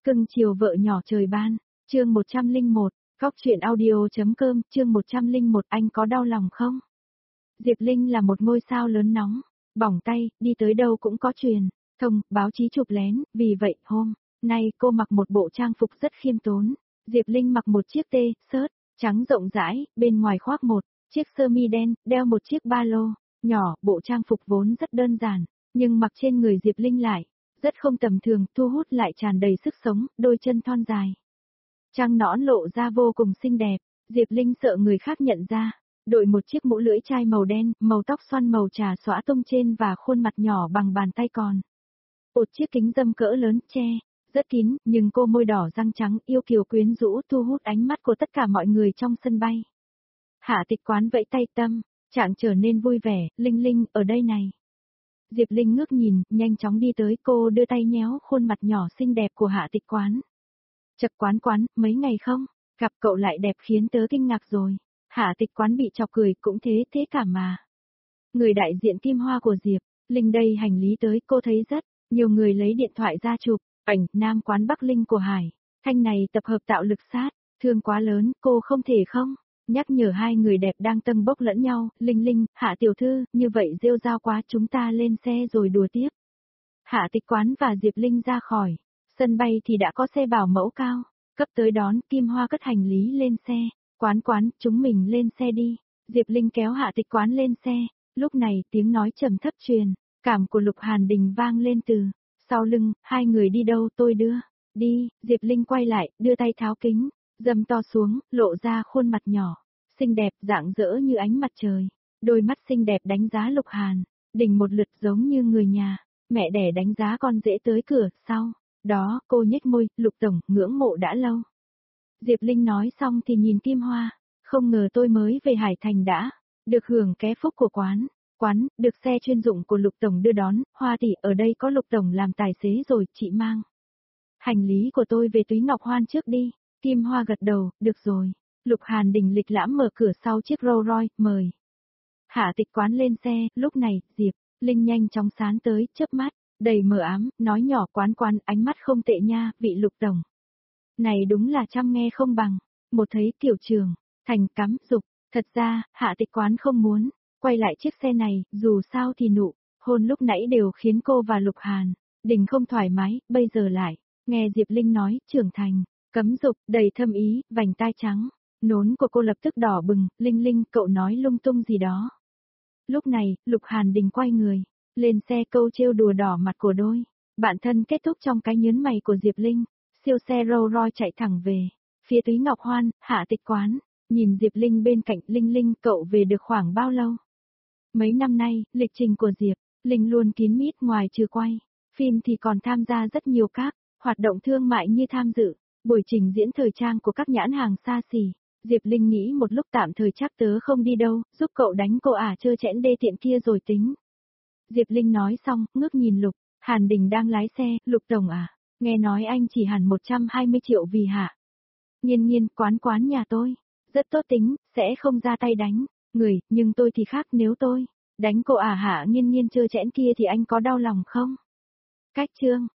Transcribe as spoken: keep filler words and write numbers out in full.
Cưng chiều vợ nhỏ trời ban, chương một trăm lẻ một, Góc truyện audio.com, chương một trăm lẻ một anh có đau lòng không? Diệp Linh là một ngôi sao lớn nóng, bỏng tay, đi tới đâu cũng có truyền, thông, báo chí chụp lén, vì vậy hôm nay cô mặc một bộ trang phục rất khiêm tốn. Diệp Linh mặc một chiếc tê, sớt, trắng rộng rãi, bên ngoài khoác một chiếc sơ mi đen, đeo một chiếc ba lô nhỏ, bộ trang phục vốn rất đơn giản, nhưng mặc trên người Diệp Linh lại rất không tầm thường, thu hút lại tràn đầy sức sống, đôi chân thon dài. Trăng nõn lộ ra vô cùng xinh đẹp, Diệp Linh sợ người khác nhận ra, đội một chiếc mũ lưỡi chai màu đen, màu tóc xoăn màu trà xõa tung trên và khuôn mặt nhỏ bằng bàn tay còn. Một chiếc kính râm cỡ lớn, che, rất kín, nhưng cô môi đỏ răng trắng yêu kiều quyến rũ thu hút ánh mắt của tất cả mọi người trong sân bay. Hạ Tịch Quán vẫy tay tâm, trạng trở nên vui vẻ, Linh Linh, ở đây này. Diệp Linh ngước nhìn, nhanh chóng đi tới, cô đưa tay nhéo khuôn mặt nhỏ xinh đẹp của Hạ Tịch Quán. Chật Quán Quán, mấy ngày không, gặp cậu lại đẹp khiến tớ kinh ngạc rồi. Hạ Tịch Quán bị chọc cười, cũng thế thế cả mà. Người đại diện Kim Hoa của Diệp Linh đây hành lý tới, cô thấy rất nhiều người lấy điện thoại ra chụp ảnh Nam Quán Bắc Linh của Hải Thanh này tập hợp tạo lực sát, thương quá lớn, cô không thể không nhắc nhở hai người đẹp đang tâng bốc lẫn nhau. Linh Linh, Hạ tiểu thư, như vậy rêu rao quá, chúng ta lên xe rồi đùa tiếp. Hạ Tịch Quán và Diệp Linh ra khỏi sân bay thì đã có xe bảo mẫu cao cấp tới đón. Kim Hoa cất hành lý lên xe. Quán Quán, chúng mình lên xe đi. Diệp Linh kéo Hạ Tịch Quán lên xe. Lúc này tiếng nói trầm thấp truyền cảm của Lục Hàn Đình vang lên từ sau lưng. Hai người đi đâu, tôi đưa đi. Diệp Linh quay lại, đưa tay tháo kính dâm to xuống, lộ ra khuôn mặt nhỏ xinh đẹp, rạng rỡ như ánh mặt trời. Đôi mắt xinh đẹp đánh giá Lục Hàn Đình một lượt, giống như người nhà mẹ đẻ đánh giá con rể tới cửa. Sau đó, cô nhếch môi, Lục tổng, ngưỡng mộ đã lâu. Diệp Linh nói xong thì nhìn Kim Hoa, không ngờ tôi mới về Hải Thành đã được hưởng ké phúc của quán. Quán, được xe chuyên dụng của Lục tổng đưa đón. Hoa tỷ, ở đây có Lục tổng làm tài xế rồi, chị mang hành lý của tôi về Túy Ngọc Hoan trước đi. Kim Hoa gật đầu, được rồi. Lục Hàn Đình lịch lãm mở cửa sau chiếc Rolls Royce, mời Hạ Tịch Quán lên xe. Lúc này, Diệp Linh nhanh chóng sán tới, chớp mắt đầy mờ ám, nói nhỏ, Quán Quán, ánh mắt không tệ nha, vị Lục tổng này đúng là chăm nghe không bằng. Một thấy Tiểu Trường Thành cắm dục. Thật ra, Hạ Tịch Quán không muốn quay lại chiếc xe này, dù sao thì nụ hôn lúc nãy đều khiến cô và Lục Hàn Đình không thoải mái, bây giờ lại nghe Diệp Linh nói, trưởng thành cấm dục, đầy thâm ý, vành tai trắng nốn của cô lập tức đỏ bừng. Linh Linh, cậu nói lung tung gì đó. Lúc này, Lục Hàn Đình quay người lên xe, câu trêu đùa đỏ mặt của đôi bạn thân kết thúc trong cái nhớn mày của Diệp Linh. Siêu xe Rolls Royce chạy thẳng về phía Túy Ngọc Hoan. Hạ Tịch Quán nhìn Diệp Linh bên cạnh. Linh Linh, cậu về được khoảng bao lâu? Mấy năm nay, lịch trình của Diệp Linh luôn kín mít, ngoài trừ quay phim thì còn tham gia rất nhiều các hoạt động thương mại như tham dự buổi trình diễn thời trang của các nhãn hàng xa xỉ. Diệp Linh nghĩ một lúc tạm thời chắc tớ không đi đâu, giúp cậu đánh cô ả trơ trẽn đê tiện kia rồi tính. Diệp Linh nói xong, ngước nhìn Lục Hàn Đình đang lái xe. Lục tổng à, nghe nói anh chỉ hẳn một trăm hai mươi triệu vì Hạ Nhiên Nhiên, Quán Quán nhà tôi rất tốt tính, sẽ không ra tay đánh người, nhưng tôi thì khác, nếu tôi đánh cô ả Hạ Nhiên Nhiên trơ trẽn kia thì anh có đau lòng không? Cách chương